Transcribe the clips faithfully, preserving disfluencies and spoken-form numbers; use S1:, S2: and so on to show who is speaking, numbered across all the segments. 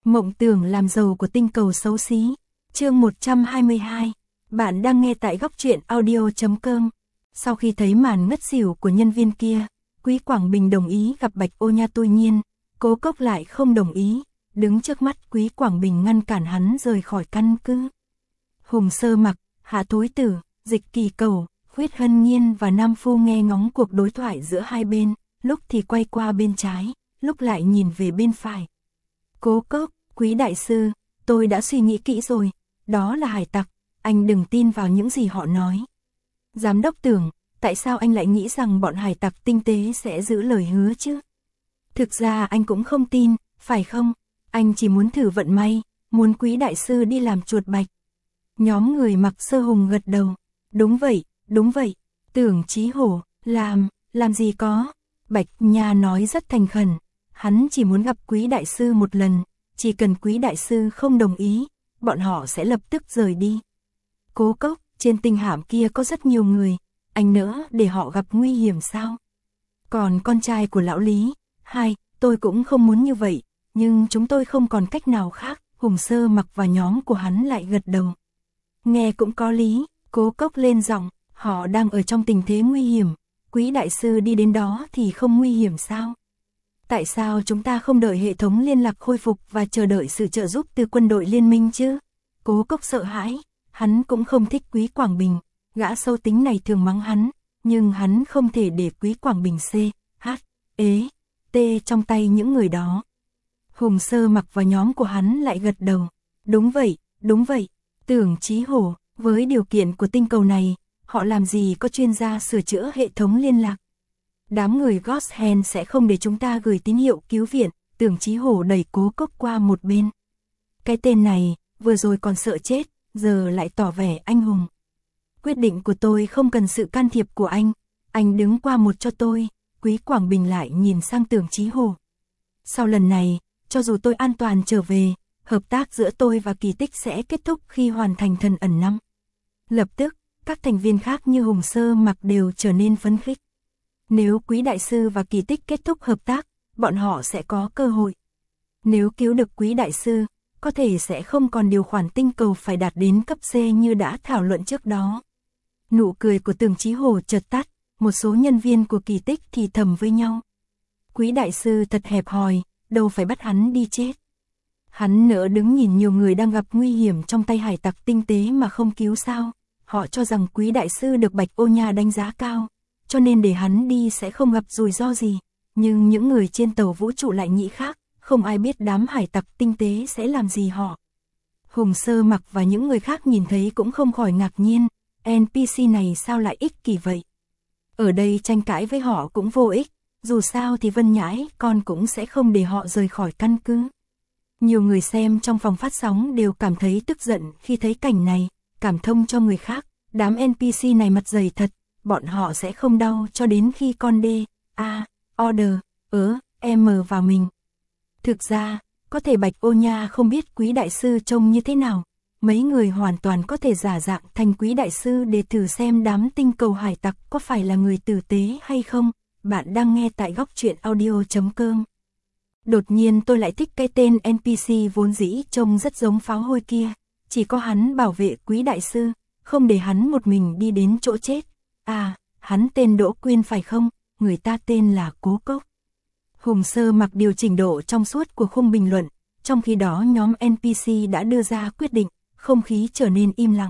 S1: Mộng tưởng làm giàu của tinh cầu xấu xí. Chương một trăm hai mươi hai. Bạn đang nghe tại góc truyện audio chấm com. Sau khi thấy màn ngất xỉu của nhân viên kia, Quý Quảng Bình đồng ý gặp Bạch Ô Nha, tuy nhiên, Cố Cốc lại không đồng ý, đứng trước mắt Quý Quảng Bình ngăn cản hắn rời khỏi căn cứ. Hùng Sơ Mặc, Hạ Thối Tử, Dịch Kỳ Cầu, Khuyết Hân Nhiên và Nam Phu nghe ngóng cuộc đối thoại giữa hai bên, lúc thì quay qua bên trái, lúc lại nhìn về bên phải. Cố Cốc, Quý đại sư, tôi đã suy nghĩ kỹ rồi, đó là hải tặc, anh đừng tin vào những gì họ nói. Giám đốc Tưởng, tại sao anh lại nghĩ rằng bọn hải tặc tinh tế sẽ giữ lời hứa chứ? Thực ra anh cũng không tin, phải không? Anh chỉ muốn thử vận may, muốn Quý đại sư đi làm chuột bạch. Nhóm người mặc sơ hùng gật đầu. Đúng vậy, đúng vậy. Tưởng Chí Hổ, làm, làm gì có. Bạch Nha nói rất thành khẩn. Hắn chỉ muốn gặp Quý đại sư một lần, chỉ cần Quý đại sư không đồng ý, bọn họ sẽ lập tức rời đi. Cố Cốc, trên tinh hạm kia có rất nhiều người, anh nỡ để họ gặp nguy hiểm sao? Còn con trai của lão Lý, hai, tôi cũng không muốn như vậy, nhưng chúng tôi không còn cách nào khác. Hùng Sơ Mặc và nhóm của hắn lại gật đầu. Nghe cũng có lý, Cố Cốc lên giọng, họ đang ở trong tình thế nguy hiểm, Quý đại sư đi đến đó thì không nguy hiểm sao? Tại sao chúng ta không đợi hệ thống liên lạc khôi phục và chờ đợi sự trợ giúp từ quân đội liên minh chứ? Cố Cốc sợ hãi, hắn cũng không thích Quý Quảng Bình, gã sâu tính này thường mắng hắn, nhưng hắn không thể để Quý Quảng Bình C, H, ế, T trong tay những người đó. Hùng Sơ Mặc và nhóm của hắn lại gật đầu. Đúng vậy, đúng vậy. Tưởng Chí Hổ, với điều kiện của tinh cầu này, họ làm gì có chuyên gia sửa chữa hệ thống liên lạc. Đám người Godsend sẽ không để chúng ta gửi tín hiệu cứu viện. Tưởng Chí Hổ đẩy Cố Cốc qua một bên. Cái tên này, vừa rồi còn sợ chết, giờ lại tỏ vẻ anh hùng. Quyết định của tôi không cần sự can thiệp của anh, anh đứng qua một cho tôi. Quý Quảng Bình lại nhìn sang Tưởng Chí Hổ. Sau lần này, cho dù tôi an toàn trở về, hợp tác giữa tôi và Kỳ Tích sẽ kết thúc khi hoàn thành Thần Ẩn năm. Lập tức, các thành viên khác như Hùng Sơ Mặc đều trở nên phấn khích. Nếu Quý đại sư và Kỳ Tích kết thúc hợp tác, bọn họ sẽ có cơ hội. Nếu cứu được Quý đại sư, có thể sẽ không còn điều khoản tinh cầu phải đạt đến cấp C như đã thảo luận trước đó. Nụ cười của Tưởng Chí Hổ chợt tắt, một số nhân viên của Kỳ Tích thì thầm với nhau. Quý đại sư thật hẹp hòi, đâu phải bắt hắn đi chết. Hắn nỡ đứng nhìn nhiều người đang gặp nguy hiểm trong tay hải tặc tinh tế mà không cứu sao. Họ cho rằng Quý đại sư được Bạch Ô Nha đánh giá cao, cho nên để hắn đi sẽ không gặp rủi ro gì. Nhưng những người trên tàu vũ trụ lại nghĩ khác, không ai biết đám hải tặc tinh tế sẽ làm gì họ. Hùng Sơ Mặc và những người khác nhìn thấy cũng không khỏi ngạc nhiên, en pê xê này sao lại ích kỷ vậy? Ở đây tranh cãi với họ cũng vô ích, dù sao thì Vân Nhãi con cũng sẽ không để họ rời khỏi căn cứ. Nhiều người xem trong phòng phát sóng đều cảm thấy tức giận khi thấy cảnh này, cảm thông cho người khác, đám en pê xê này mặt dày thật, bọn họ sẽ không đau cho đến khi con D, A, Order, ớ, M vào mình. Thực ra, có thể Bạch Ô Nha không biết Quý đại sư trông như thế nào, mấy người hoàn toàn có thể giả dạng thành Quý đại sư để thử xem đám tinh cầu hải tặc có phải là người tử tế hay không. Bạn đang nghe tại góc truyện audio chấm com. Đột nhiên tôi lại thích cái tên en pê xê vốn dĩ trông rất giống pháo hôi kia, chỉ có hắn bảo vệ Quý đại sư, không để hắn một mình đi đến chỗ chết. À, hắn tên Đỗ Quyên phải không? Người ta tên là Cố Cốc. Hùng Sơ Mặc điều chỉnh độ trong suốt của khung bình luận, trong khi đó nhóm en pê xê đã đưa ra quyết định, không khí trở nên im lặng.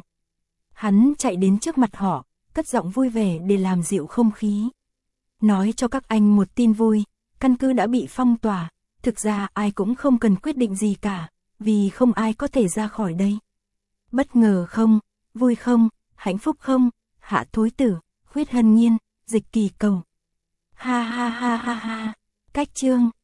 S1: Hắn chạy đến trước mặt họ, cất giọng vui vẻ để làm dịu không khí. Nói cho các anh một tin vui, căn cứ đã bị phong tỏa, thực ra ai cũng không cần quyết định gì cả, vì không ai có thể ra khỏi đây. Bất ngờ không, vui không, hạnh phúc không, Hạ Thối Tử, Khuyết Hân Nhiên, Dịch Kỳ Cầu. Ha ha ha ha ha, cách chương.